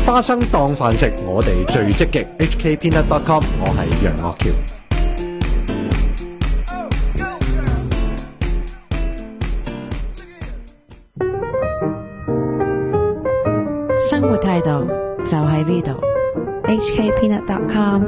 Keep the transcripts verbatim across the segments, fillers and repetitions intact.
花生當飯食，我哋最積極。H K Peanut dot com， 我係楊岳橋。 生活態度就喺呢度。 H K Peanut dot com。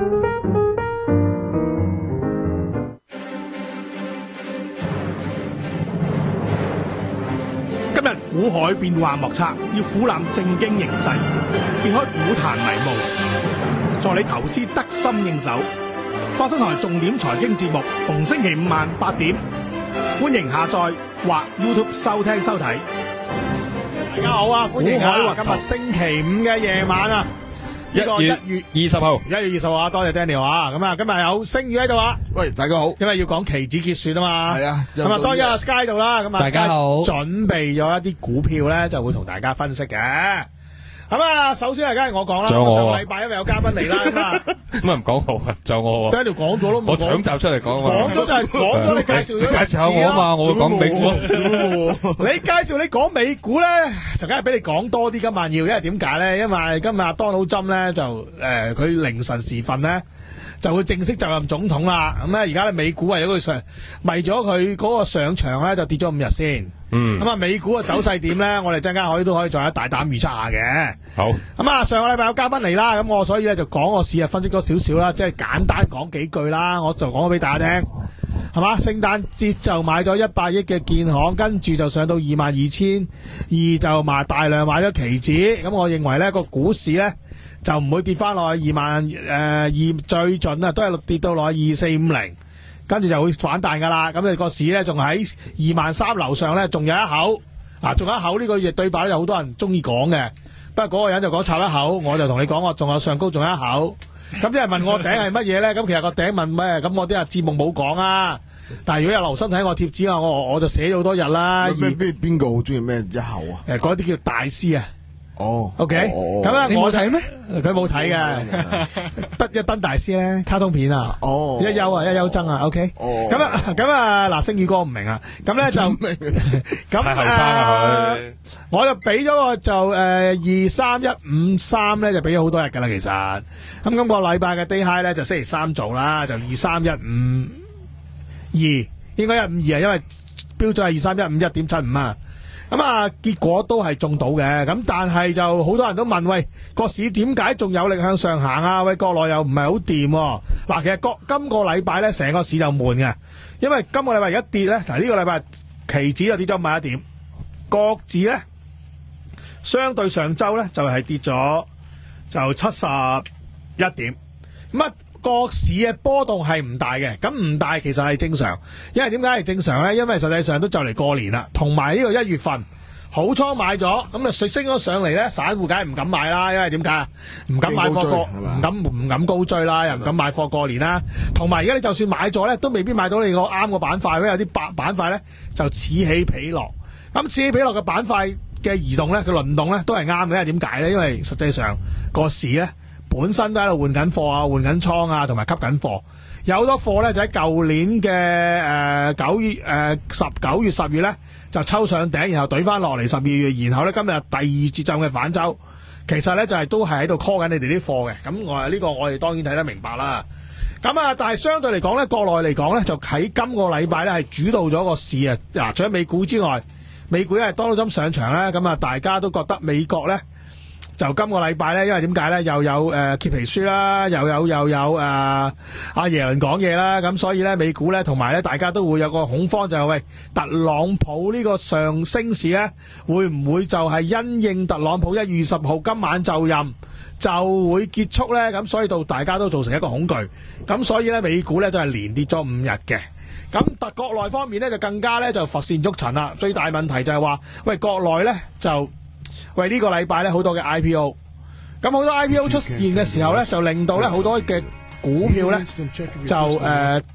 今日股海變幻莫測，要俯瞰正經形勢，揭開股壇迷霧，助你投資得心應手。花生台重點財經節目，逢星期五晚八點，歡迎下載或 YouTube 收聽收睇。大家好啊，歡迎啊！今日星期五嘅夜晚啊，呢個一月二十號， 一月二十號啊，多謝 Daniel 啊！咁啊，今日有星宇喺度啊。 喂，大家好， 因為要講期指結算啊嘛， 係啊， 咁啊，當然阿 Sky 度啦，咁啊， 大家好， 準備咗一啲股票咧，就會同大家分析嘅。咁啊，首先係梗係我講啦，上個禮拜因為有嘉賓嚟啦，咁啊， 咁啊唔講我啊，就我喎， Daniel 講咗咯， 我搶集出嚟講啊， 講咗就係講咗，你介紹咗， 介紹下我啊嘛，我會講美股， 你介紹你講美股咧，就梗係俾你講多啲今晚要，因為點解咧？因為今日阿 Donald Trump咧就誒，佢凌晨時分咧。就會正式就任總統啦，咁咧而家咧美股為咗佢上，為咗佢嗰個上場咧就跌咗五日先，嗯，咁啊美股嘅走勢點咧？我哋陣間可以都可以再一大膽預測下嘅。好，咁啊上個禮拜有嘉賓嚟啦，咁我所以咧就講個市啊分析咗少少啦，即係簡單講幾句啦，我就講咗俾大家聽，係嘛？聖誕節就買咗一百億嘅建行，跟住就上到二萬二千二，就買大量買咗期指，咁我認為咧個股市咧。就唔會跌翻落去二萬誒二最盡啊，都係跌到落去二四五零，跟住就會反彈噶啦。咁你個市咧仲喺二萬三樓上咧，仲有一口啊，仲有一口呢個月對白有好多人中意講嘅。不過嗰個人就講插一口，我就同你講我仲有上高仲有一口。咁啲人問我頂係乜嘢咧？咁其實個頂問咩？咁我啲啊節目冇講啊。但係如果有留心睇我貼紙啊，我我就寫咗好多日啦。 邊邊邊個好中意咩一口啊？ 誒，嗰啲叫大師啊。哦 ，OK，咁啊， 你冇睇咩？ 佢冇睇嘅，得一燈大師咧，卡通片啊，哦，一休啊，一休爭啊 ，OK，哦，咁啊，咁啊，嗱，星宇哥唔明啊，咁咧就，咁太後生啦佢， 我就俾咗個就誒二三一五三咧，就俾咗好多日噶啦，其實，咁今個禮拜嘅 day high 咧就星期三做啦，就二三一五二，應該一五二啊，因為標準係二三一五一點七五啊。咁啊，結果都係中到嘅，咁但係就好多人都問，喂，個市點解仲有力向上行啊？喂，國內又唔係好掂喎。嗱，其實個今個禮拜咧，成個市就悶嘅，因為今個禮拜一跌咧，嗱呢個禮拜期指就跌咗五十一點，國指咧相對上週咧就係跌咗就七十一點，咁啊。個市嘅波動係唔大嘅，咁唔大其實係正常，因為點解係正常咧？因為實際上都就嚟過年啦，同埋呢個一月份好倉買咗，咁啊水升咗上嚟咧，散戶梗係唔敢買啦，因為點解？唔敢買貨過，唔敢唔敢高追啦，又唔敢買貨過年啦。同埋而家你就算買咗咧，都未必買到你個啱個板塊，因為有啲板板塊咧就此起彼落。咁此起彼落嘅板塊嘅移動咧，佢輪動咧都係啱嘅，因為點解咧？因為實際上個市咧。本身都喺度換緊貨啊，換緊倉啊，同埋吸緊貨。有好多貨咧就喺舊年嘅誒九月誒十九月十月咧就抽上頂，然後懟翻落嚟十二月，然後咧今日第二節奏嘅反周，其實咧就係、是、都係喺度 call 緊你哋啲貨嘅。咁我呢、這個我哋當然睇得明白啦。咁啊，但係相對嚟講咧，國內嚟講咧就喺今個禮拜咧係主導咗個市啊。嗱，除咗美股之外，美股因為 Donald Trump上場咧，咁啊大家都覺得美國咧。就今個禮拜咧，因為點解咧？又有誒、呃、揭皮書啦，又有又有誒阿、呃、耶倫講嘢啦，咁所以咧美股咧同埋咧大家都會有個恐慌，就係、是、喂特朗普呢個上升市咧，會唔會就係因應特朗普一月二十號今晚就任就會結束咧？咁所以到大家都造成一個恐懼，咁所以咧美股咧都係連跌咗五日嘅。咁特國內方面咧就更加咧就乏善足陳啦。最大問題就係話喂國內咧就。喂，呢、這個禮拜咧好多嘅 I P O， 咁好多 I P O 出現嘅時候咧，就令到咧好多嘅股票咧就誒、呃、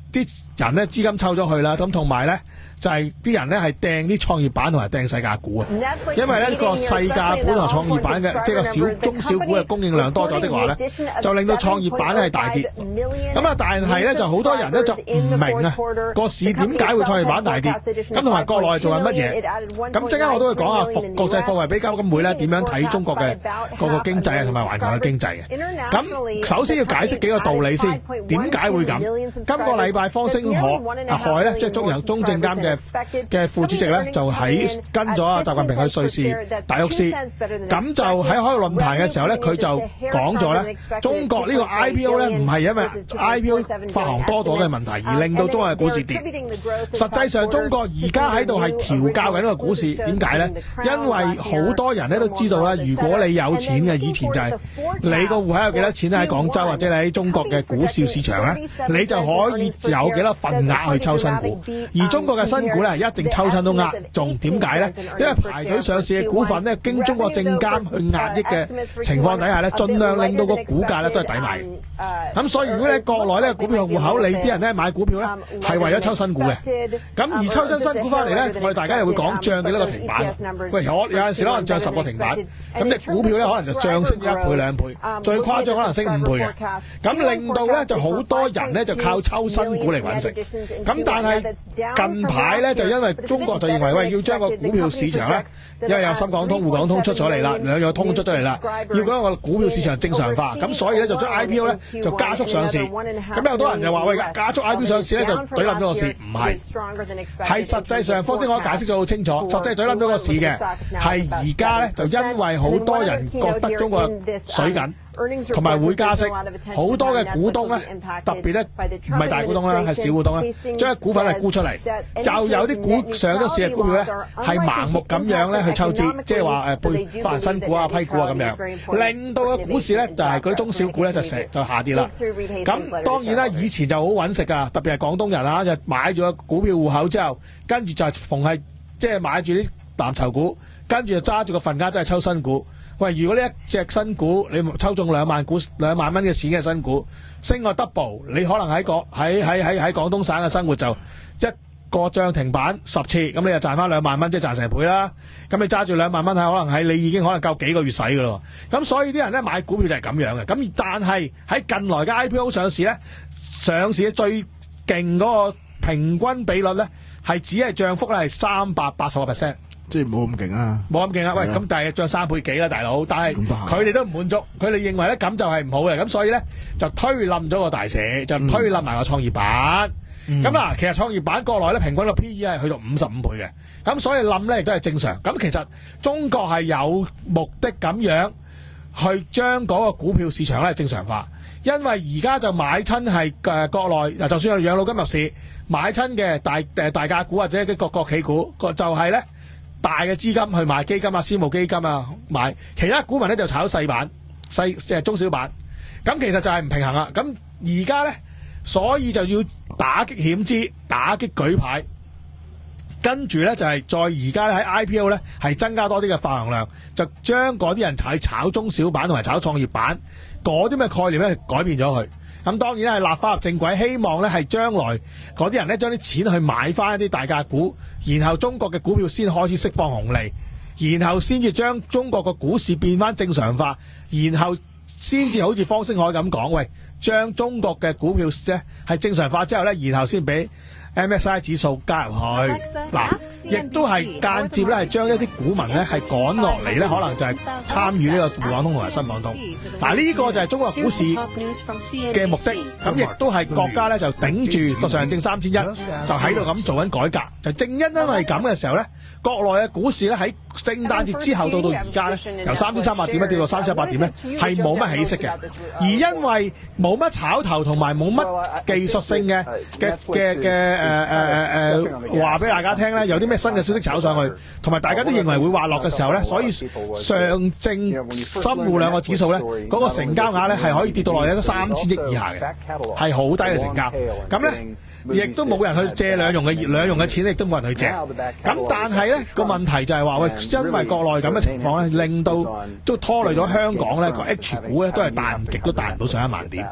啲人咧資金抽咗去啦，咁同埋咧就係、是、啲人咧係掟啲創業板同埋掟細價股啊，因為咧個細價股同埋創業板嘅即係個小中小股嘅供應量多咗的話咧，就令到創業板咧係大跌。咁啊，但係咧就好多人咧就唔明啊個市點解會創業板大跌，咁同埋國內係做緊乜嘢？咁陣間我都會講下國國際貨幣基金會咧點樣睇中國嘅個個經濟啊同埋環球嘅經濟嘅。咁首先要解釋幾個道理先，點解會咁？今個禮拜方星海啊海咧，即係中人中證監嘅嘅副主席咧，就喺跟咗啊習近平去瑞士達沃斯，咁就喺開個論壇嘅時候咧，佢就講咗咧，中國呢個 I P O 咧唔係因為 I P O 發行多咗嘅問題而令到中國嘅股市跌，實際上中國而家喺度係調校緊呢個股市，點解咧？因為好多人咧都知道啦，如果你有錢嘅，以前就係你個戶口有幾多錢喺廣州或者你喺中國嘅股市市場咧，你就可以有幾多份額去抽新股，而中國嘅新股咧一定抽親都呃，仲點解咧？因為排隊上市嘅股份咧，經中國證監去壓抑嘅情況底下咧，盡量令到個股價咧都係抵買嘅。咁所以如果你喺國內咧股票戶口，你啲人咧買股票咧係為咗抽新股嘅。咁而抽新新股翻嚟咧，我哋大家又會講漲幾多個停板。喂，我有陣時可能漲十個停板，咁你股票咧可能就漲升一倍兩倍，最誇張可能升五倍嘅。咁令到咧就好多人咧就靠抽新股嚟揾食。咁但係近排咧就因為中國就認為喂要將個股票市場咧，因為有深港通、滬港通出咗嚟啦，兩樣通出咗嚟啦，要將個股票市場正常化，咁所以咧就將 I P O 咧就加速上市。咁有好多人就話喂，加速 I P O 上市咧就懟冧咗個市，唔係，係實際上方先我解釋咗好清楚，實際懟冧咗個市嘅係而家咧就因為好多人覺得中國水緊。同埋會加息，好多嘅股東咧，特別咧唔係大股東啦，係小股東咧，將股份係沽出嚟，就有啲股上咗市嘅股票咧，係盲目咁樣咧去抽資，即係話誒配發行新股啊、批股啊咁樣，令到個股市咧就係嗰啲中小股咧就成就下跌啦。咁當然啦，以前就好揾食㗎，特別係廣東人啊，就買咗股票戶口之後，跟住就係逢係即係買住啲藍籌股，跟住就揸住個份額真係抽新股。喂，如果呢一隻新股你抽中兩萬股兩萬蚊嘅錢嘅新股，升個 double， 你可能喺個喺喺喺喺廣東省嘅生活就一個漲停板十次，咁你就賺翻兩萬蚊，即係賺成倍啦。咁你揸住兩萬蚊係可能係你已經可能夠幾個月使噶咯。咁所以啲人咧買股票就係咁樣嘅。咁但係喺近來嘅 I P O 上市咧，上市最勁嗰個平均比率咧係只係漲幅咧係三百八十個 percent。 即係冇咁勁啊！ 冇咁勁啦，喂，咁但係漲三倍幾啦，大佬，但係佢哋都唔滿足，佢哋認為咧咁就係唔好嘅，咁所以咧就推冧咗個大市，就推冧埋個創業板。咁嗱、嗯，其實創業板國內咧平均個 P E 係去到五十五倍嘅，咁所以冧咧亦都係正常。咁其實中國係有目的咁樣去將嗰個股票市場咧正常化，因為而家就買親係誒國內，就算係養老金入市買親嘅大誒大價股或者啲國國企股，就係咧。大嘅資金去買基金啊、私募基金啊，買其他股民咧就炒細板、細即係中小板，咁其實就係唔平衡啦。咁而家咧，所以就要打擊險資、打擊舉牌，跟住咧就係、是、再而家咧喺 I P O 咧係增加多啲嘅發行量，就將嗰啲人喺炒中小板同埋炒創業板嗰啲咩概念咧改變咗佢。咁當然係立法入正軌，希望咧係將來嗰啲人咧將啲錢去買翻一啲大價股，然後中國嘅股票先開始釋放紅利，然後先至將中國嘅股市變翻正常化，然後先至好似方星海咁講，喂，將中國嘅股票咧係正常化之後咧，然後先俾 M S I 指數加入去，嗱，亦都係間接咧係將一啲股民咧係趕落嚟咧，可能就係參與呢個滬港通同埋深港通。嗱，呢個就係中國股市嘅目的，咁亦都係國家咧就頂住個上證三千一，就喺度咁做緊改革。就正因因為咁嘅時候咧，國內嘅股市咧喺聖誕節之後到到而家咧，由三千三百點咧跌到三千一百點咧，係冇乜起色嘅。而因為冇乜炒頭同埋冇乜技術性嘅嘅嘅嘅。誒誒誒誒話俾大家聽咧，有啲咩新嘅消息炒上去，同埋大家都認為會滑落嘅時候咧，所以上證深滬兩個指數咧，嗰、那個成交額咧係可以跌到落嚟得三千億以下嘅，係好低嘅成交。咁咧，亦都冇人去借兩融嘅兩融嘅錢，亦都冇人去借。咁但係咧個問題就係話喂，因為國內咁嘅情況咧，令到都拖累咗香港咧個 H 股咧都係彈極都彈唔到上一萬點。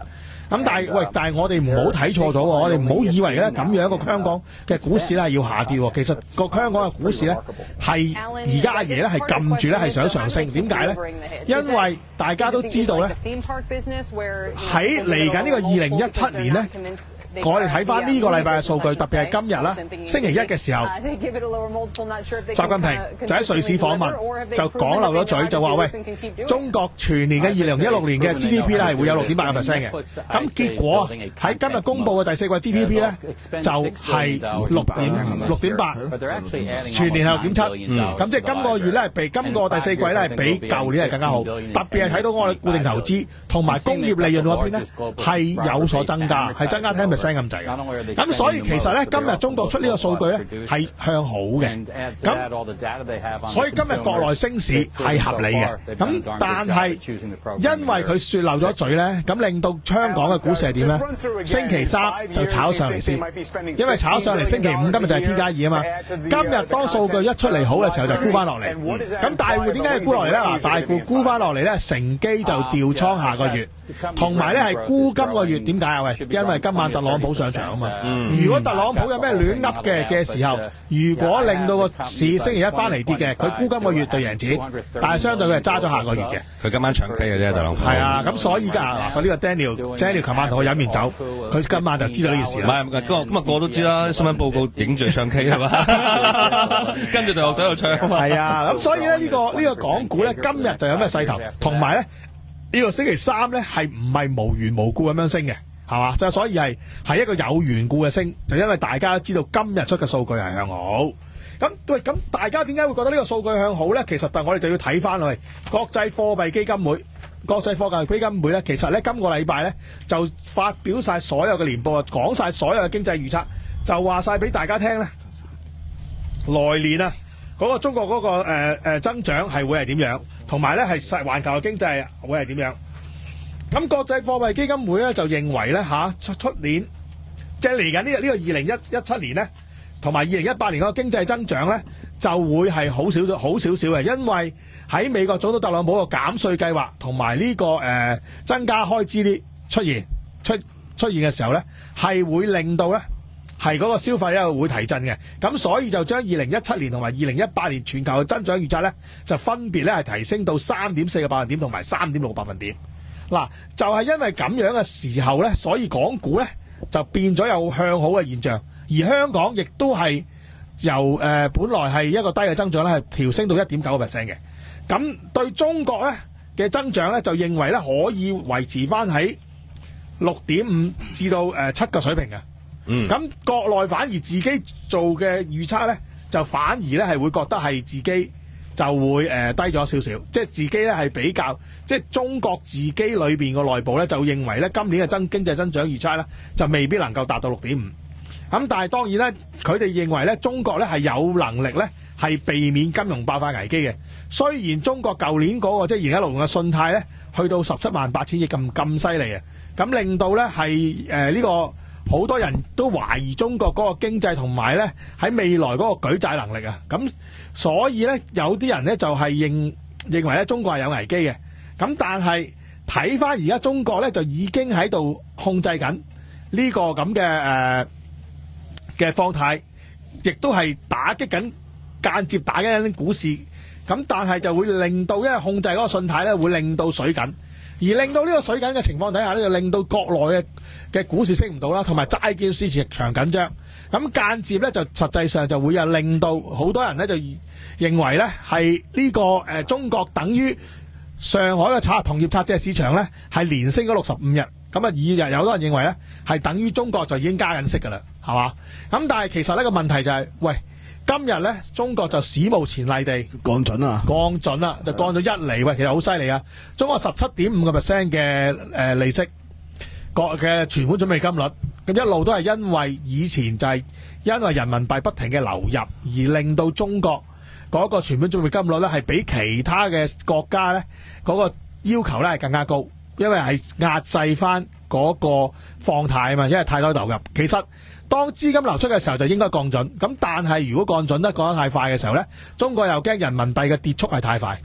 咁但係喂，但係我哋唔好睇錯咗喎，我哋唔好以為咧咁樣個香港嘅股市咧係要下跌喎。其實個香港嘅股市咧係而家阿爺咧係撳住咧係想上升，點解咧？因為大家都知道咧，喺嚟緊呢個二零一七年咧。我哋睇翻呢個禮拜嘅數據，特別係今日啦，星期一嘅時候，習近平就喺瑞士訪問，就講漏咗嘴，就話喂，中國全年嘅二零一六年嘅 G D P 咧係會有六點八個 percent 嘅。咁結果喺今日公佈嘅第四季 G D P 咧就係六點六點八，全年係六點七。咁即係今個月咧係比今個第四季咧係比舊年係更加好，特別係睇到我哋固定投資同埋工業利潤嗰邊咧係有所增加，係增加ten percent。咁滯嘅，咁所以其實咧，今日中國出呢個數據咧係向好嘅，咁所以今日國內升市係合理嘅，咁但係因為佢説漏咗嘴咧，咁令到香港嘅股市係點咧？星期三就炒上嚟先，因為炒上嚟星期五今日就係 T 加二啊嘛，今日當數據一出嚟好嘅時候就沽翻落嚟，咁大戶點解要沽落嚟咧？嗱，大戶沽翻落嚟咧，乘機就調倉下個月，同埋咧係沽今個月，點解啊？喂，因為今晚特朗普上場啊嘛，嗯、如果特朗普有咩亂噏嘅嘅時候，如果令到個市星期一翻嚟跌嘅，佢沽今個月就贏錢，但係相對佢係揸咗下個月嘅。 佢今晚長期嘅啫，特朗普。係啊，咁所以而家嗱，所以呢個 Daniel，Daniel 琴晚同我飲完酒，佢今晚就知道呢件事啦。 唔係，今日今日個個都知啦，新聞報告影住唱 K 係嘛，跟住就喺度唱。 係啊，咁所以咧呢、呢個呢、呢個港股咧今日就有咩勢頭，同埋咧呢、呢個星期三咧係唔係無緣無故咁樣升嘅？係嘛？就所以係係一個有緣故嘅升，就因為大家都知道今日出嘅數據係向好。咁喂，咁大家點解會覺得呢個數據向好咧？其實但我哋就要睇翻我哋國際貨幣基金會、國際貨幣基金會咧，其實咧今個禮拜咧就發表晒所有嘅年報啊，講晒所有嘅經濟預測，就話晒俾大家聽咧，來年啊嗰、嗰個中國嗰、嗰個誒誒、呃、增長係會係點樣，同埋咧係世環球嘅經濟會係點樣。咁國際貨幣基金會咧就認為咧嚇出出年即係嚟緊呢個呢個二零一一七年咧，同埋二零一八年嗰個經濟增長咧就會係好少少好少少嘅，因為喺美國總統特朗普個減稅計劃同埋呢個誒、呃、增加開支啲出現出出現嘅時候咧，係會令到咧係嗰個消費咧會提振嘅。咁所以就將二零一七年同埋二零一八年全球嘅增長預測咧就分別咧係提升到三點四個百分點同埋三點六個百分點。嗱，就係因為咁樣嘅時候咧，所以港股咧就變咗有向好嘅現象，而香港亦都係由誒、呃、本來係一個低嘅增長咧，係調升到一點九個 percent 嘅。咁對中國咧嘅增長咧，就認為咧可以維持翻喺六點五至到誒七個水平嘅。嗯，咁國內反而自己做嘅預測咧，就反而咧係會覺得係自己。就會誒、呃、低咗少少，即係自己咧係比較，即係中國自己裏邊個內部咧就認為咧今年嘅增經濟增長預測咧就未必能夠達到六點五。咁但係當然咧，佢哋認為咧中國咧係有能力咧係避免金融爆發危機嘅。雖然中國舊年嗰、那個即係二零一六年嘅信貸咧去到十七萬八千億咁咁犀利啊，咁令到咧係誒呢個。好多人都懷疑中國嗰個經濟同埋咧喺未來嗰個舉債能力啊，咁所以咧有啲人咧就係認認為咧中國係有危機嘅，咁但係睇翻而家中國咧就已經喺度控制緊呢個咁嘅誒嘅放貸，亦都係打擊緊間接打擊緊股市，咁但係就會令到因為控制嗰個信貸咧會令到水緊。而令到呢個水緊嘅情況底下咧，就令到國內嘅嘅股市升唔到啦，同埋債券市場緊張。咁間接咧就實際上就會有令到好多人咧就認為咧係呢個誒、呃、中國等於上海嘅產同業拆借市場咧係連升咗六十五日。咁啊，二日有好多人認為咧係等於中國就已經加緊息㗎啦，係嘛？咁但係其實呢個問題就係、是，喂。今日咧，中國就史無前例地降準啊， 降準啦，就降咗一厘，喂，其實好犀利啊！中國十七點五個 percent 嘅誒利息，國嘅存款準備金率，咁一路都係因為以前就係因為人民幣不停嘅流入，而令到中國嗰個存款準備金率咧係比其他嘅國家咧嗰個要求咧係更加高，因為係壓制翻嗰個放貸啊嘛，因為太多流入，其實。當資金流出嘅時候就應該降準，咁但係如果降準得降得太快嘅時候呢，中國又驚人民幣嘅跌速係太快，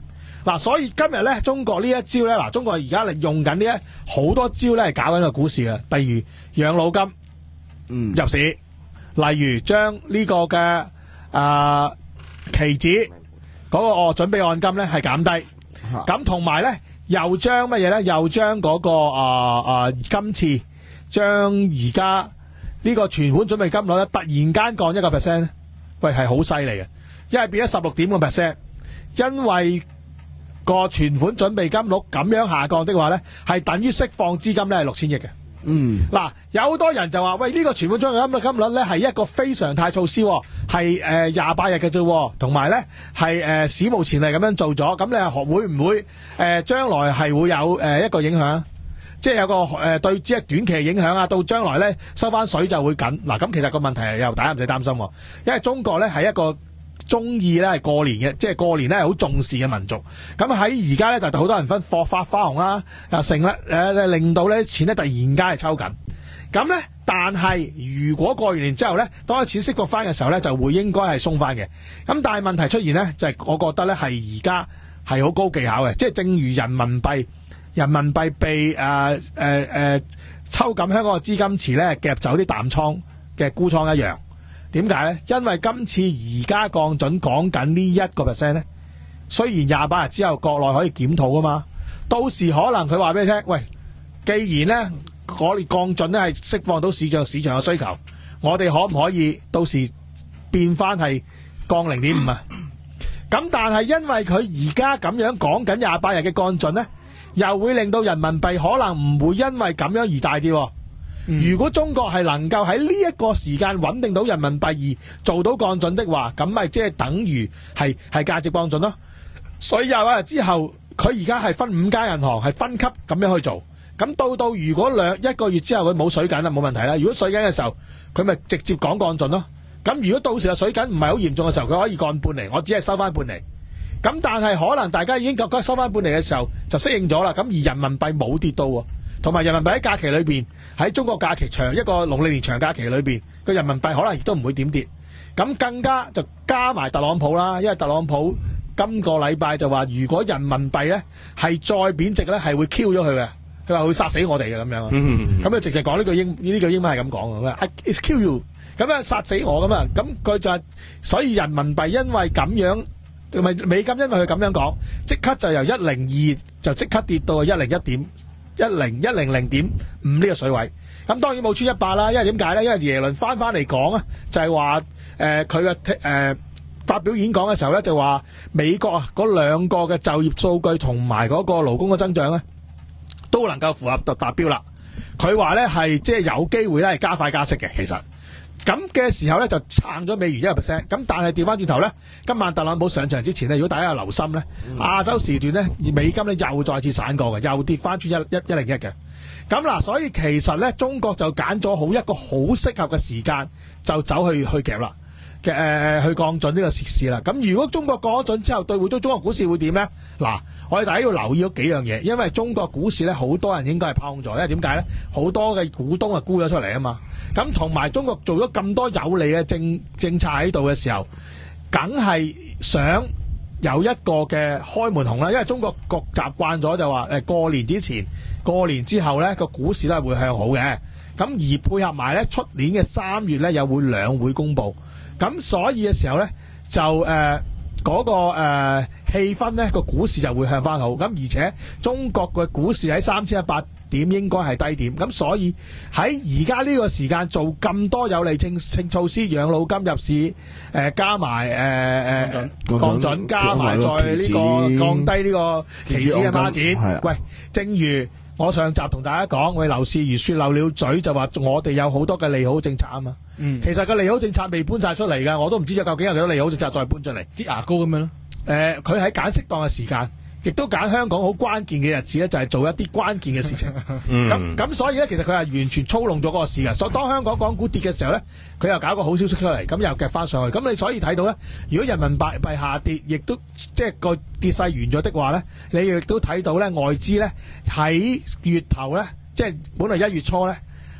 嗱，所以今日咧，中國呢一招咧，嗱，中國而家利用緊呢一好多招咧，係搞緊個股市嘅。例如養老金嗯入市，例如將呢個嘅啊期指嗰個哦準備按金咧係減低，咁同埋咧又將乜嘢咧？又將嗰、個啊啊今次將而家呢個存款準備金率咧突然間降一個 percent 咧，喂係好犀利嘅，因為變咗十六點個 percent，因為個存款準備金率咁樣下降的話咧，係等於釋放資金咧係六千億嘅。 嗯， 嗱，有好多人就話：喂，呢、個存款準備金率咧係一個非常態措施，係誒廿八日嘅啫，同埋咧係誒史無前例咁樣做咗。咁你學會唔會誒將來係會有誒、呃、一個影響？即係有個誒、呃、對只係短期影響啊，到將來咧收翻水就會緊。嗱，咁其實個問題係又大家唔使擔心喎，因為中國咧係一個中意咧係過年嘅，即係過年咧係好重視嘅民族。咁喺而家咧就好多人分貨發花紅啦，又成咧誒令到咧錢咧突然間係抽緊。咁咧，但係如果過完年之後咧，當啲錢釋放翻嘅時候咧，就會應該係鬆翻嘅。咁但係問題出現咧，就係、我覺得咧係而家係好高技巧嘅，即係正如人民幣。人民幣被誒誒誒抽緊香港嘅資金池咧夾走啲淡倉嘅沽倉一樣。點解咧？因為今次而家降準講緊呢一個 percent 咧，雖然廿八日之後國內可以檢討噶嘛，到時可能佢話俾你聽，喂，既然咧我哋降準咧係釋放到市場市場嘅需求，我哋可唔可以到時變翻係降零點五啊？咁但係因為佢而家咁樣講緊廿八日嘅降準咧，又會令到人民幣可能唔會因為咁樣而大跌。嗯、如果中國係能夠喺呢一個時間穩定到人民幣而做到降準的話，咁咪即係等於係係價值降準咯。所以廿八日之後，佢而家係分五間銀行係分級咁樣去做。咁到到如果兩一個月之後佢冇水緊啦，冇問題啦。如果水緊嘅時候，佢咪直接講降準咯。咁如果到時嘅水緊唔係好嚴重嘅時候，佢可以降半厘，我只係收翻半厘。咁但係可能大家已經覺得收翻半厘嘅時候就適應咗啦。咁而人民幣冇跌到喎，同埋人民幣喺假期裏邊，喺中國假期長一個農曆年長假期裏邊，個人民幣可能亦都唔會點跌。咁更加就加埋特朗普啦，因為特朗普今個禮拜就話，如果人民幣咧係再貶值咧，係會 Q 咗佢嘅。佢話會殺死我哋嘅咁樣。咁佢直接講呢句英呢句英文係咁講嘅，佢話 It's kill you， 咁樣殺死我咁啊。咁佢就係所以人民幣因為咁樣。同埋美金，因為佢咁樣講，即刻就由一零二就即刻跌到一零一點一零一零零點五呢個水位。咁當然冇穿一百啦，因為點解咧？因為耶倫翻翻嚟講啊，就係話誒佢嘅誒發表演講嘅時候咧，就話美國啊嗰兩個嘅就業數據同埋嗰個勞工嘅增長咧，都能夠符合達達標啦。佢話咧係即係有機會咧係加快加息嘅，其實。咁嘅時候咧就撐咗美元一個 percent， 咁但係調翻轉頭咧，今晚特朗普上場之前咧，如果大家有留心咧，亞洲時段咧，美金咧又再次散過嘅，又跌翻穿一一一零一嘅。咁嗱，所以其實咧，中國就揀咗好一個好適合嘅時間，就走去去夾啦，嘅、呃、去降準呢個時事啦。咁如果中國降咗準之後，對匯中中國股市會點咧？嗱，我哋大家要留意咗幾樣嘢，因為中國股市咧好多人應該係拋空咗，因為點解咧？好多嘅股東啊沽咗出嚟啊嘛。咁同埋中國做咗咁多有利嘅政政策喺度嘅時候，梗係想有一個嘅開門紅啦。因為中國國習慣咗就話誒過年之前、過年之後咧個股市都係會向好嘅。咁而配合埋咧出年嘅三月咧又會兩會公佈，咁所以嘅時候咧就誒嗰、呃嗰個誒、呃、氣氛咧個股市就會向翻好。咁而且中國嘅股市喺三千一百點應該係低點，咁所以喺而家呢個時間做咁多有利政政措施，養老金入市，誒、呃、加埋誒誒降準，加埋再呢個降低呢個期指嘅孖展。喂，正如我上集同大家講，喂，劉士余說漏了嘴就話我哋有好多嘅利好政策啊嘛。嗯，其實個利好政策未搬晒出嚟㗎，我都唔知究竟有幾多利好政策再搬出嚟。 擠牙膏咁樣咯。 誒，佢喺揀適當嘅時間。亦都揀香港好關鍵嘅日子咧，就係做一啲關鍵嘅事情。咁咁、嗯、所以咧，其實佢係完全操弄咗嗰個市嘅。所以當香港港股跌嘅時候咧，佢又搞個好消息出嚟，咁又夾翻上去。咁你所以睇到咧，如果人民幣幣下跌，亦都即係個跌勢完咗的話咧，你亦都睇到咧外資咧喺月頭咧，即係本來一月初咧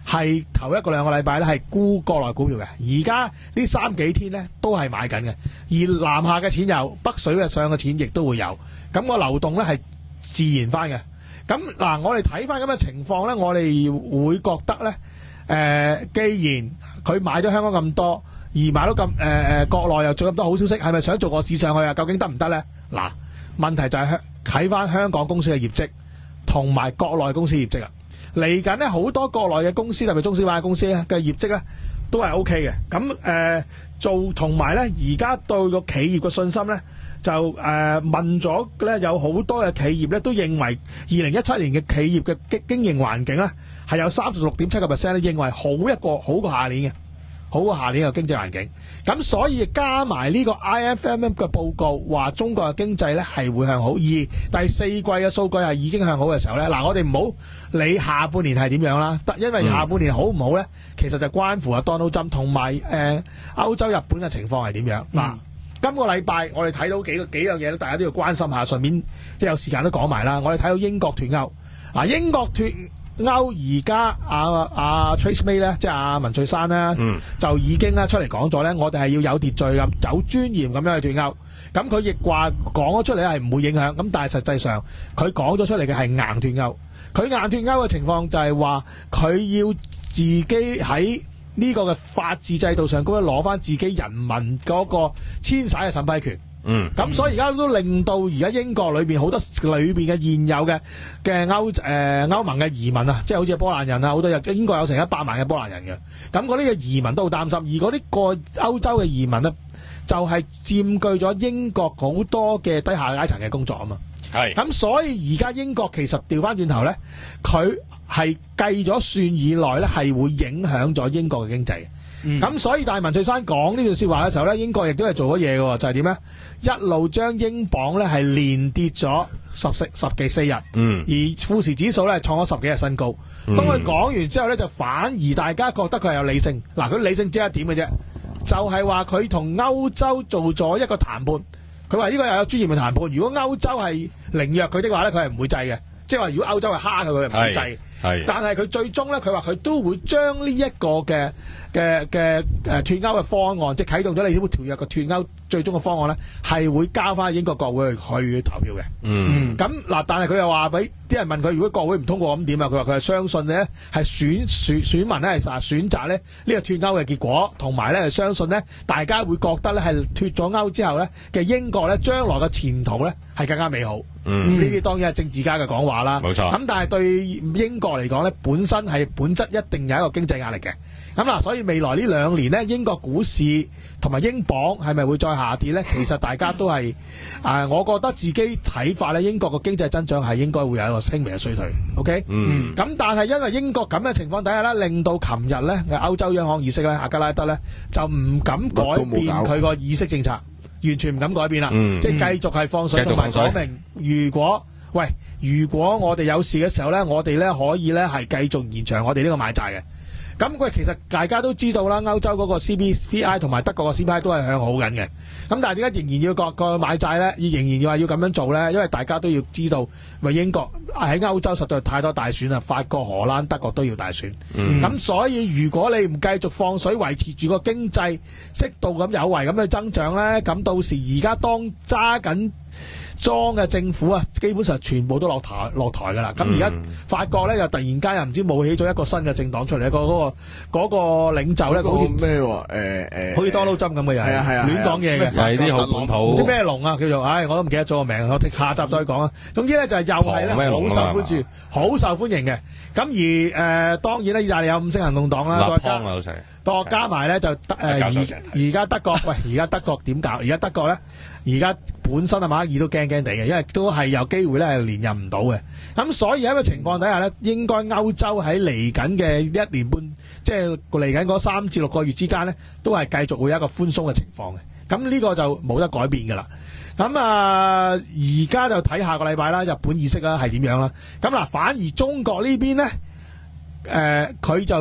係頭一個兩個禮拜咧係沽國內股票嘅，而家呢三幾天咧都係買緊嘅，而南下嘅錢有，北水嘅上嘅錢亦都會有，咁、個流動咧係自然翻嘅。咁嗱，我哋睇翻咁嘅情況咧，我哋會覺得咧，誒、呃，既然佢買咗香港咁多，而買到咁誒誒國內又做咁多好消息，係咪想做個市上去啊？究竟得唔得咧？嗱，問題就係睇翻香港公司嘅業績同埋國內公司業績啊。嚟緊咧好多國內嘅公司，特別中小板嘅公司咧嘅業績咧都係 O K 嘅。咁誒、呃、做同埋咧，而家對個企業嘅信心咧，就誒、呃、問咗咧，有好多嘅企業咧都認為二零一七年嘅企業嘅經經營環境咧係有三十六點七個 percent 咧，認為好一個好過下年嘅。好過下年嘅經濟環境，咁所以加埋呢個 I F M M 嘅報告話中國嘅經濟咧係會向好，而第四季嘅數據係已經向好嘅時候咧，嗱我哋唔好理下半年係點樣啦，因為下半年好唔好咧，其實就關乎阿 Donald Trump 同埋誒歐洲、日本嘅情況係點樣。嗱、嗯，今個禮拜我哋睇到幾個幾樣嘢咧，大家都要關心下，順便即係有時間都講埋啦。我哋睇到英國脱歐，嗱英國脱歐而家阿阿 Trace May 咧，即係阿文翠珊咧，嗯、就已經咧出嚟講咗咧，我哋係要有秩序咁、有尊嚴咁樣去脱歐。咁佢亦話講咗出嚟係唔會影響，咁但係實際上佢講咗出嚟嘅係硬脱歐。佢硬脱歐嘅情況就係話佢要自己喺呢個嘅法治制度上高咧攞翻自己人民嗰個遷徙嘅審批權。嗯，咁所以而家都令到而家英國裏邊好多裏邊嘅現有嘅嘅歐誒歐盟嘅移民啊，即係好似波蘭人啊，好多日英國有成一百萬嘅波蘭人嘅，咁嗰啲嘅移民都好擔心。而嗰啲個歐洲嘅移民呢，就係、是、佔據咗英國好多嘅低下階層嘅工作啊嘛。係，咁所以而家英國其實調翻轉頭咧，佢係計咗算以內咧，係會影響咗英國嘅經濟。咁、嗯、所以大文翠珊講呢段說話嘅時候咧，英國亦都係做咗嘢嘅，就係點咧？一路將英鎊咧係連跌咗十四十幾四日，嗯，而富時指數咧創咗十幾日新高。嗯、當佢講完之後咧，就反而大家覺得佢係有理性。嗱，佢理性只係一點嘅啫，就係話佢同歐洲做咗一個談判。佢話呢個又有專業嘅談判。如果歐洲係凌弱佢的話咧，佢係唔會制嘅。即係話如果歐洲係蝦佢，佢係唔會制。係，但係佢最終咧，佢話佢都會將呢一個嘅嘅嘅誒脱歐嘅方案，即係啟動咗你呢條條約嘅脱歐最終嘅方案咧，係會交翻英國國會去去投票嘅。嗯，咁嗱，但係佢又話俾啲人問佢，如果國會唔通過咁點啊？佢話佢係相信咧，係選選選民咧係實選擇咧呢個脱歐嘅結果，同埋咧係相信咧大家會覺得咧係脱咗歐之後咧嘅英國咧將來嘅前途咧係更加美好。嗯，呢啲當然係政治家嘅講話啦。冇錯。咁但係對英國嚟講咧，本身係本質一定有一個經濟壓力嘅。咁嗱，所以未來呢兩年咧，英國股市同埋英鎊係咪會再下跌咧？其實大家都係啊、呃，我覺得自己睇法咧，英國個經濟增長係應該會有一個輕微嘅衰退。OK，嗯。咁但係因為英國咁嘅情況底下咧，令到琴日咧嘅歐洲央行議息咧，阿加拉德咧就唔敢改變佢個議息政策。完全唔敢改變啦，嗯、即係繼續係放水同埋講明，如果喂，如果我哋有事嘅時候咧，我哋咧可以咧係繼續延長我哋呢個買債嘅。咁佢其實大家都知道啦，歐洲嗰個 C P I 同埋德國個 C P I 都係向好緊嘅。咁但係點解仍然要個個買債咧？仍然要話要咁樣做咧？因為大家都要知道，咪英國喺歐洲實在太多大選啦，法國、荷蘭、德國都要大選。咁、嗯、所以如果你唔繼續放水維持住個經濟適度咁有為咁去增長咧，咁到時而家當揸緊裝嘅政府啊，基本上全部都落台落台噶啦。咁而家法國咧又突然間又唔知冒起咗一個新嘅政黨出嚟，個嗰個嗰個領袖咧，好似咩誒誒， 好似 Donald Trump咁嘅人，係啊係啊，亂講嘢嘅， 係啲好本土， 唔知咩龍啊叫做，唉我都唔記得咗個名，我下集再講啊。總之咧就係又係咧好受歡迎，好受歡迎嘅。咁而誒當然咧，意大利有五星行動黨啦，再加多加埋咧就誒而而家德國喂，而家德國點搞？而家德國咧？而家本身啊，馬克爾都驚驚地嘅，因為都係有機會咧係連任唔到嘅。咁所以喺個情況底下咧，應該歐洲喺嚟緊嘅一年半，即係嚟緊嗰三至六個月之間咧，都係繼續會有一個寬鬆嘅情況嘅。咁呢個就冇得改變㗎啦。咁啊，而家就睇下個禮拜啦，日本議息啦係點樣啦。咁嗱，反而中國呢邊咧，誒、呃、佢就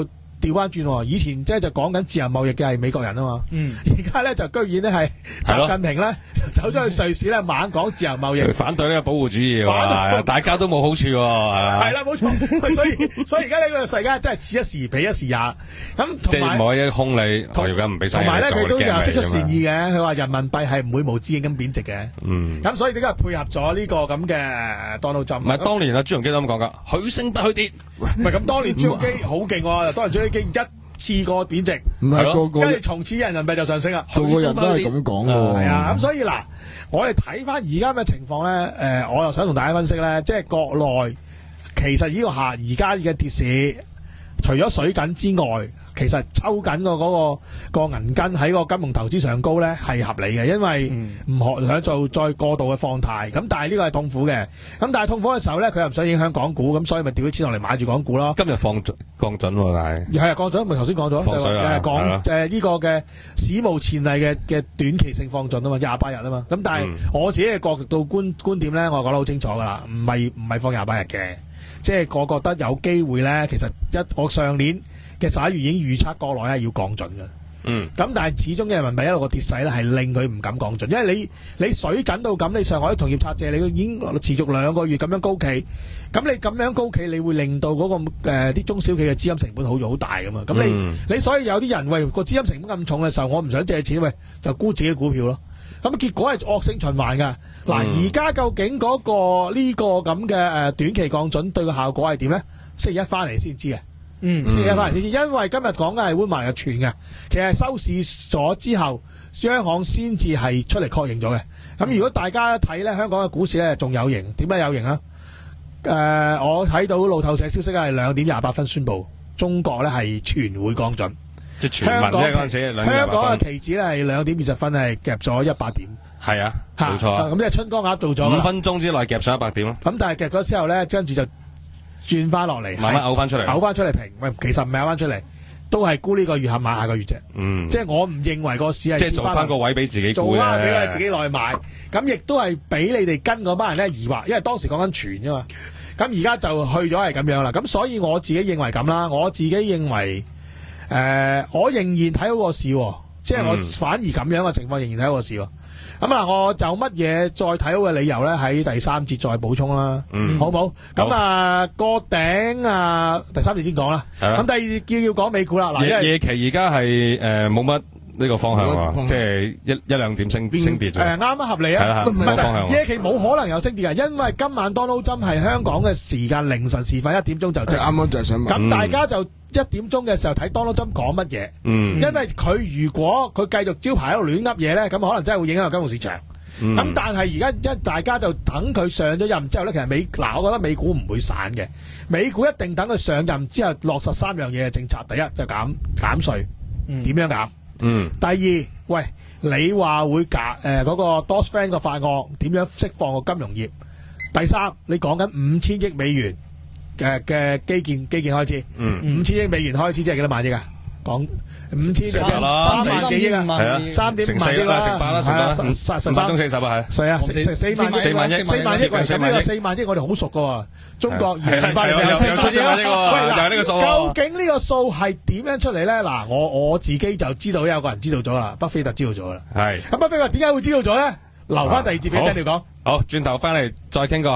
調翻轉喎，以前即係就講緊自由貿易嘅係美國人啊嘛， 嗯， 而家咧就居然咧係習近平咧走咗去瑞士咧猛講自由貿易， 反對呢個保護主義喎，大家都冇好處喎， 係啦冇錯，所以所以而家呢個世界真係此一時彼一時也，咁即係同埋冇一空你，我而家唔俾晒同埋咧佢都有釋出善意嘅， 嘅，佢話人民幣係唔會無止境咁貶值嘅， 嗯， 咁所以點解配合咗呢個咁嘅 Donald Trump？ 唔係當年阿朱鎔基都咁講噶，許升不許跌， 唔係咁當年朱鎔基好勁喎，當年朱鎔基一次過貶值， 唔係個個跟住從此人民幣就上升啦， 個個人都係咁講喎。 係啊，咁所以嗱，我哋睇翻而家嘅情況咧，誒，我又想同大家分析咧，即係國內其實呢個下而家嘅跌市，除咗水緊之外，其實抽緊個嗰個個銀根喺個金融投資上高咧係合理嘅，因為唔學想做再過度嘅放貸，咁但係呢個係痛苦嘅，咁但係痛苦嘅時候咧，佢又唔想影響港股，咁所以咪調啲錢落嚟買住港股咯。 今日放準降準喎，但係係啊，降準咪頭先講咗， 放水啊誒講誒呢個嘅史無前例嘅嘅短期性放準啊嘛，廿八日啊嘛，咁但係我自己嘅角度觀觀點咧，我講得好清楚噶啦，唔係唔係放廿八日嘅，即係我覺得有機會咧，其實一我上年嘅十一月已經預測國內係要降準嘅， 嗯， 咁但係始終嘅人民幣一路個跌勢咧係令佢唔敢降準，因為你你水緊到咁，你上海同業拆借你已經持續兩個月咁樣高企，咁你咁樣高企，你會令到嗰、那個誒啲、呃、中小企嘅資金成本好好大噶嘛，咁你、嗯、你所以有啲人喂個資金成本咁重嘅時候，我唔想借錢，喂就沽自己股票咯，咁結果係惡性循環噶。嗱、嗯，而家究竟嗰、那個呢、這個咁嘅誒短期降準對個效果係點咧？星期一翻嚟先知嘅。嗯，星期一翻嚟先知，因為今日講緊係烏曼日傳嘅，其實收市咗之後，央行先至係出嚟確認咗嘅。咁如果大家睇咧，香港嘅股市咧仲有型，點解有型啊？誒、呃，我睇到路透社消息係兩點廿八分宣布，中國咧係全會降準， 即係全民啫嗰陣時， 香港嘅期指咧係兩點二十分係夾咗一百點， 係啊，冇錯啊。 咁即係春江鴨做咗五分鐘之內夾上一百點咯。 咁但係夾咗之後咧，跟住就轉翻落嚟， 慢慢嘔翻出嚟， 嘔翻出嚟平。喂，其實唔係嘔翻出嚟，都係沽呢個月合買下個月啫。 嗯， 即係我唔認為個市係即係做翻個位俾自己沽嘅， 做翻俾佢自己內買。咁亦都係俾你哋跟嗰班人咧疑惑，因為當時講緊傳啫嘛。咁而家就去咗係咁樣啦。咁所以我自己認為咁啦，我自己認為誒、呃，我仍然睇好個市，即係我反而咁樣嘅情況仍然睇好個市。咁啊，我就乜嘢再睇好嘅理由咧？喺第三節再補充啦，嗯，好唔好？咁啊，個頂啊，第三節先講啦。咁第二節要要講美股啦。嗱， 夜夜期而家係誒冇乜呢個方向喎，即係一一兩點升升跌。誒， 啱啱合理啊， 唔係方向。 夜期冇可能有升跌嘅，因為今晚 Donald Trump 係香港嘅時間凌晨時分一點鐘就即。 啱啱就係想問。 咁大家就一點鐘嘅時候睇 Donald Trump 講乜嘢。嗯。因為佢如果佢繼續招牌喺度亂噏嘢咧，咁可能真係會影響金融市場。咁、嗯、但係而家一大家就等佢上咗任之後咧，其實美嗱，我覺得美股唔會散嘅，美股一定等佢上任之後落實三樣嘢嘅政策。第一就減減稅，點、嗯、樣減？嗯。第二，喂，你話會減誒嗰個 Dodd-Frank 個法案點樣釋放個金融業？第三，你講緊五千億美元嘅嘅基建基建開支，嗯，五千億美元開支即係幾多萬億啊？講五千就三萬幾億啊，係啊，三點五萬億啦， 成八啦，成八啦， 十十十八中四十啊，係， 係啊，成四萬億， 四萬億， 四萬億，咁呢個四萬億我哋好熟噶喎，中國二百年有四萬億喎，喂，嗱呢個數，究竟呢個數係點樣出嚟咧？嗱，我我自己就知道有個人知道咗啦，巴菲特知道咗啦，係，咁巴菲特點解會知道咗咧？留翻第二節俾 Daniel講， 好，轉頭翻嚟再傾過。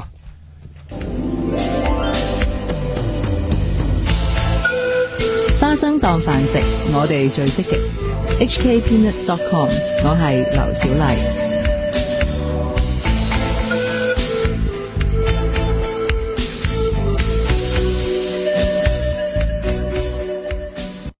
花生當飯食，我哋最積極。H K Peanut dot com， 我係劉小麗。